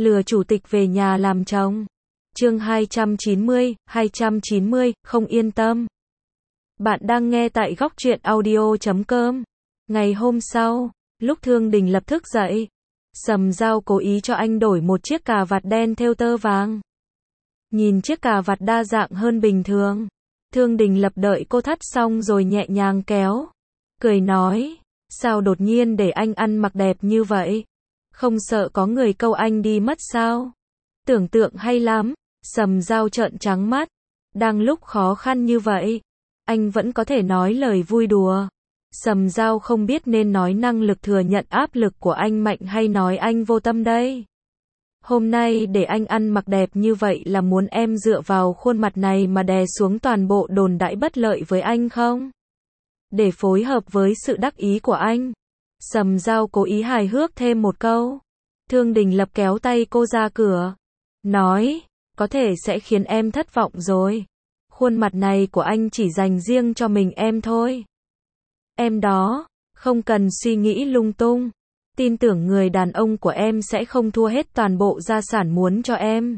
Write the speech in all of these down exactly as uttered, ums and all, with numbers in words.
Lừa chủ tịch về nhà làm chồng. Chương hai trăm chín mươi, hai trăm chín mươi, không yên tâm. Bạn đang nghe tại góc truyện audio chấm com. Ngày hôm sau, lúc Thương Đình Lập thức dậy, Sầm Dao cố ý cho anh đổi một chiếc cà vạt đen thêu tơ vàng. Nhìn chiếc cà vạt đa dạng hơn bình thường, Thương Đình Lập đợi cô thắt xong rồi nhẹ nhàng kéo, cười nói, sao đột nhiên để anh ăn mặc đẹp như vậy? Không sợ có người câu anh đi mất sao? Tưởng tượng hay lắm. Sầm Dao trợn trắng mắt. Đang lúc khó khăn như vậy, anh vẫn có thể nói lời vui đùa. Sầm Dao không biết nên nói năng lực thừa nhận áp lực của anh mạnh hay nói anh vô tâm đây. Hôm nay để anh ăn mặc đẹp như vậy là muốn em dựa vào khuôn mặt này mà đè xuống toàn bộ đồn đãi bất lợi với anh không? Để phối hợp với sự đắc ý của anh, Sầm Dao cố ý hài hước thêm một câu. Thương Đình Lập kéo tay cô ra cửa, nói, có thể sẽ khiến em thất vọng rồi. Khuôn mặt này của anh chỉ dành riêng cho mình em thôi. Em đó, không cần suy nghĩ lung tung. Tin tưởng người đàn ông của em sẽ không thua hết toàn bộ gia sản muốn cho em.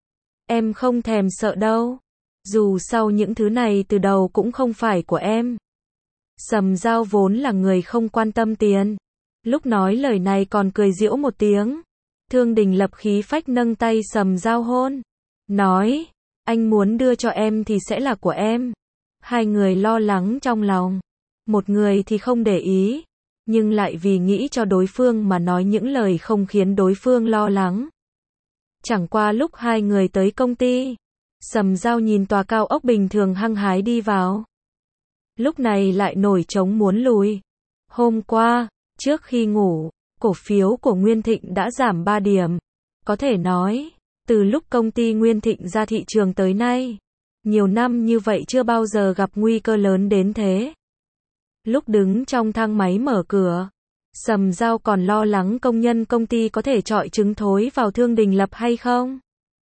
Em không thèm sợ đâu. Dù sau những thứ này từ đầu cũng không phải của em. Sầm Dao vốn là người không quan tâm tiền. Lúc nói lời này còn cười giễu một tiếng. Thương Đình Lập khí phách nâng tay Sầm Dao hôn. Nói, anh muốn đưa cho em thì sẽ là của em. Hai người lo lắng trong lòng. Một người thì không để ý, nhưng lại vì nghĩ cho đối phương mà nói những lời không khiến đối phương lo lắng. Chẳng qua lúc hai người tới công ty, Sầm Dao nhìn tòa cao ốc bình thường hăng hái đi vào. Lúc này lại nổi trống muốn lùi. Hôm qua, trước khi ngủ, cổ phiếu của Nguyên Thịnh đã giảm ba điểm. Có thể nói, từ lúc công ty Nguyên Thịnh ra thị trường tới nay, nhiều năm như vậy chưa bao giờ gặp nguy cơ lớn đến thế. Lúc đứng trong thang máy mở cửa, Sầm Dao còn lo lắng công nhân công ty có thể trọi trứng thối vào Thương Đình Lập hay không.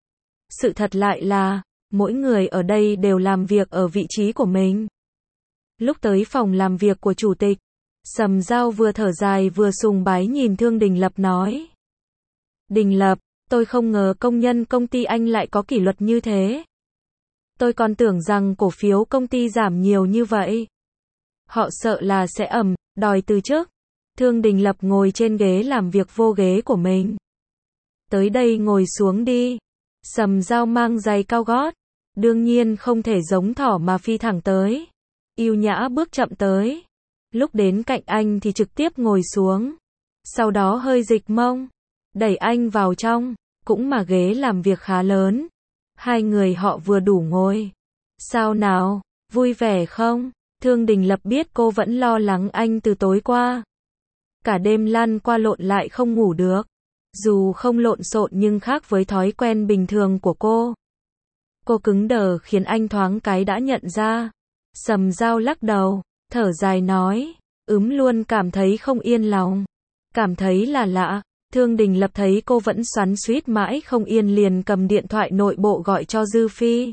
Sự thật lại là, mỗi người ở đây đều làm việc ở vị trí của mình. Lúc tới phòng làm việc của chủ tịch, Sầm Dao vừa thở dài vừa sùng bái nhìn Thương Đình Lập nói. Đình Lập, tôi không ngờ công nhân công ty anh lại có kỷ luật như thế. Tôi còn tưởng rằng cổ phiếu công ty giảm nhiều như vậy. Họ sợ là sẽ ầm, đòi từ chức. Thương Đình Lập ngồi trên ghế làm việc vô ghế của mình. Tới đây ngồi xuống đi. Sầm Dao mang giày cao gót. Đương nhiên không thể giống thỏ mà phi thẳng tới. Yêu nhã bước chậm tới. Lúc đến cạnh anh thì trực tiếp ngồi xuống. Sau đó hơi dịch mông, đẩy anh vào trong. Cũng mà ghế làm việc khá lớn. Hai người họ vừa đủ ngồi. Sao nào, vui vẻ không? Thương Đình Lập biết cô vẫn lo lắng anh từ tối qua. Cả đêm lăn qua lộn lại không ngủ được. Dù không lộn xộn nhưng khác với thói quen bình thường của cô. Cô cứng đờ khiến anh thoáng cái đã nhận ra. Sầm Dao lắc đầu, thở dài nói, ừm luôn cảm thấy không yên lòng. Cảm thấy là lạ. Thương Đình Lập thấy cô vẫn xoắn xuýt mãi không yên liền cầm điện thoại nội bộ gọi cho Dư Phi.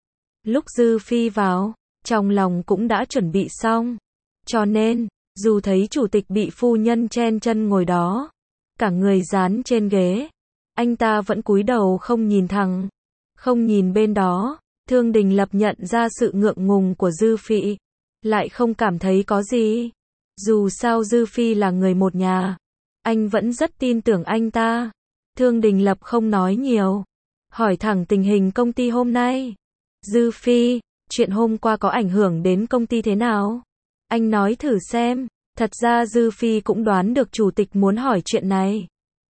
Lúc Dư Phi vào, trong lòng cũng đã chuẩn bị xong. Cho nên, dù thấy chủ tịch bị phu nhân chen chân ngồi đó, cả người dán trên ghế, anh ta vẫn cúi đầu không nhìn thẳng, không nhìn bên đó. Thương Đình Lập nhận ra sự ngượng ngùng của Dư Phi, lại không cảm thấy có gì. Dù sao Dư Phi là người một nhà, anh vẫn rất tin tưởng anh ta. Thương Đình Lập không nói nhiều, hỏi thẳng tình hình công ty hôm nay. Dư Phi, chuyện hôm qua có ảnh hưởng đến công ty thế nào? Anh nói thử xem. Thật ra Dư Phi cũng đoán được chủ tịch muốn hỏi chuyện này.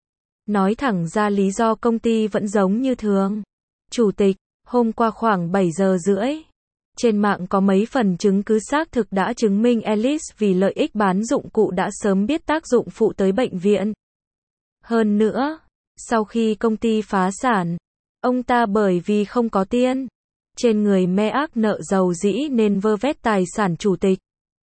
Nói thẳng ra lý do công ty vẫn giống như thường. Chủ tịch, hôm qua khoảng bảy giờ rưỡi, trên mạng có mấy phần chứng cứ xác thực đã chứng minh Alice vì lợi ích bán dụng cụ đã sớm biết tác dụng phụ tới bệnh viện. Hơn nữa, sau khi công ty phá sản, ông ta bởi vì không có tiền trên người mê ác nợ giàu dĩ nên vơ vét tài sản chủ tịch,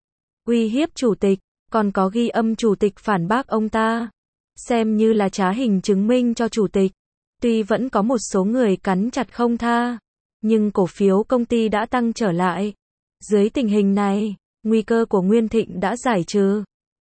uy hiếp chủ tịch, còn có ghi âm chủ tịch phản bác ông ta, xem như là trá hình chứng minh cho chủ tịch. Tuy vẫn có một số người cắn chặt không tha, nhưng cổ phiếu công ty đã tăng trở lại. Dưới tình hình này, nguy cơ của Nguyên Thịnh đã giải trừ.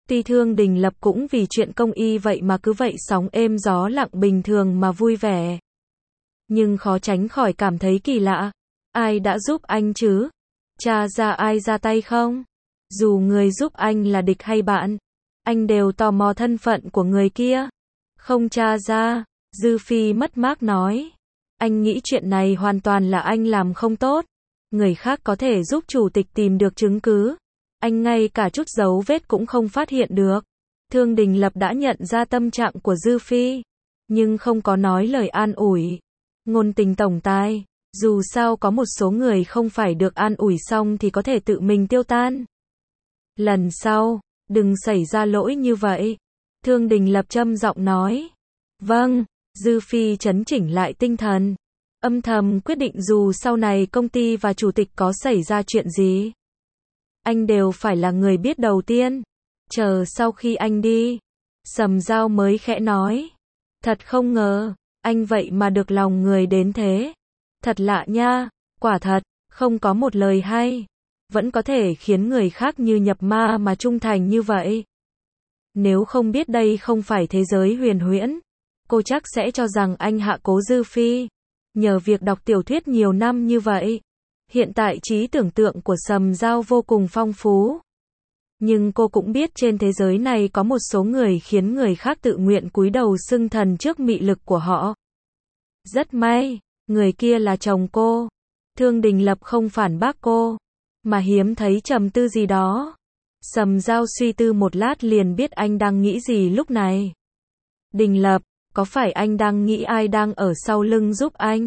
Tuy Thương Đình Lập cũng vì chuyện công y vậy mà cứ vậy sóng êm gió lặng bình thường mà vui vẻ. Nhưng khó tránh khỏi cảm thấy kỳ lạ. Ai đã giúp anh chứ? Tra ra ai ra tay không? Dù người giúp anh là địch hay bạn, anh đều tò mò thân phận của người kia. Không tra ra, Dư Phi mất mát nói. Anh nghĩ chuyện này hoàn toàn là anh làm không tốt. Người khác có thể giúp chủ tịch tìm được chứng cứ. Anh ngay cả chút dấu vết cũng không phát hiện được. Thương Đình Lập đã nhận ra tâm trạng của Dư Phi, nhưng không có nói lời an ủi. Ngôn tình tổng tài, dù sao có một số người không phải được an ủi xong thì có thể tự mình tiêu tan. Lần sau, đừng xảy ra lỗi như vậy. Thương Đình Lập trầm giọng nói. Vâng, Dư Phi trấn chỉnh lại tinh thần. Âm thầm quyết định dù sau này công ty và chủ tịch có xảy ra chuyện gì, anh đều phải là người biết đầu tiên. Chờ sau khi anh đi, Sầm Dao mới khẽ nói. Thật không ngờ, anh vậy mà được lòng người đến thế. Thật lạ nha, quả thật, không có một lời hay. Vẫn có thể khiến người khác như nhập ma mà trung thành như vậy. Nếu không biết đây không phải thế giới huyền huyễn, cô chắc sẽ cho rằng anh hạ cố Dư Phi. Nhờ việc đọc tiểu thuyết nhiều năm như vậy, hiện tại trí tưởng tượng của Sầm Dao vô cùng phong phú. Nhưng cô cũng biết trên thế giới này có một số người khiến người khác tự nguyện cúi đầu xưng thần trước mị lực của họ. Rất may, người kia là chồng cô. Thương Đình Lập không phản bác cô, mà hiếm thấy trầm tư gì đó. Sầm Dao suy tư một lát liền biết anh đang nghĩ gì lúc này. Đình Lập, có phải anh đang nghĩ ai đang ở sau lưng giúp anh?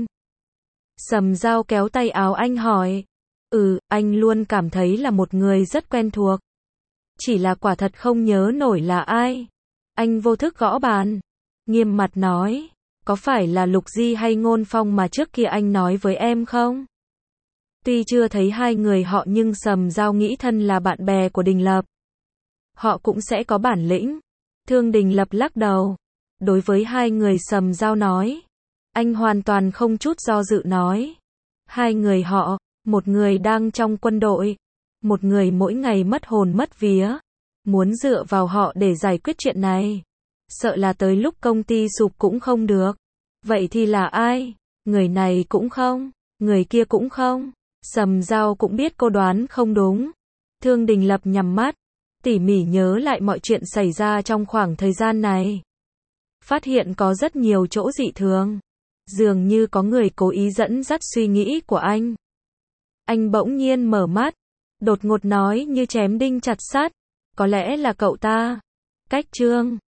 Sầm Dao kéo tay áo anh hỏi. Ừ, anh luôn cảm thấy là một người rất quen thuộc. Chỉ là quả thật không nhớ nổi là ai. Anh vô thức gõ bàn, nghiêm mặt nói. Có phải là Lục Di hay Ngôn Phong mà trước kia anh nói với em không? Tuy chưa thấy hai người họ nhưng Sầm Dao nghĩ thân là bạn bè của Đình Lập, họ cũng sẽ có bản lĩnh. Thương Đình Lập lắc đầu. Đối với hai người Sầm Dao nói, anh hoàn toàn không chút do dự nói. Hai người họ, một người đang trong quân đội, một người mỗi ngày mất hồn mất vía. Muốn dựa vào họ để giải quyết chuyện này, sợ là tới lúc công ty sụp cũng không được. Vậy thì là ai? Người này cũng không, người kia cũng không. Sầm Dao cũng biết cô đoán không đúng. Thương Đình Lập nhắm mắt, tỉ mỉ nhớ lại mọi chuyện xảy ra trong khoảng thời gian này. Phát hiện có rất nhiều chỗ dị thường. Dường như có người cố ý dẫn dắt suy nghĩ của anh. Anh bỗng nhiên mở mắt, đột ngột nói như chém đinh chặt sắt. Có lẽ là cậu ta. Cách Trương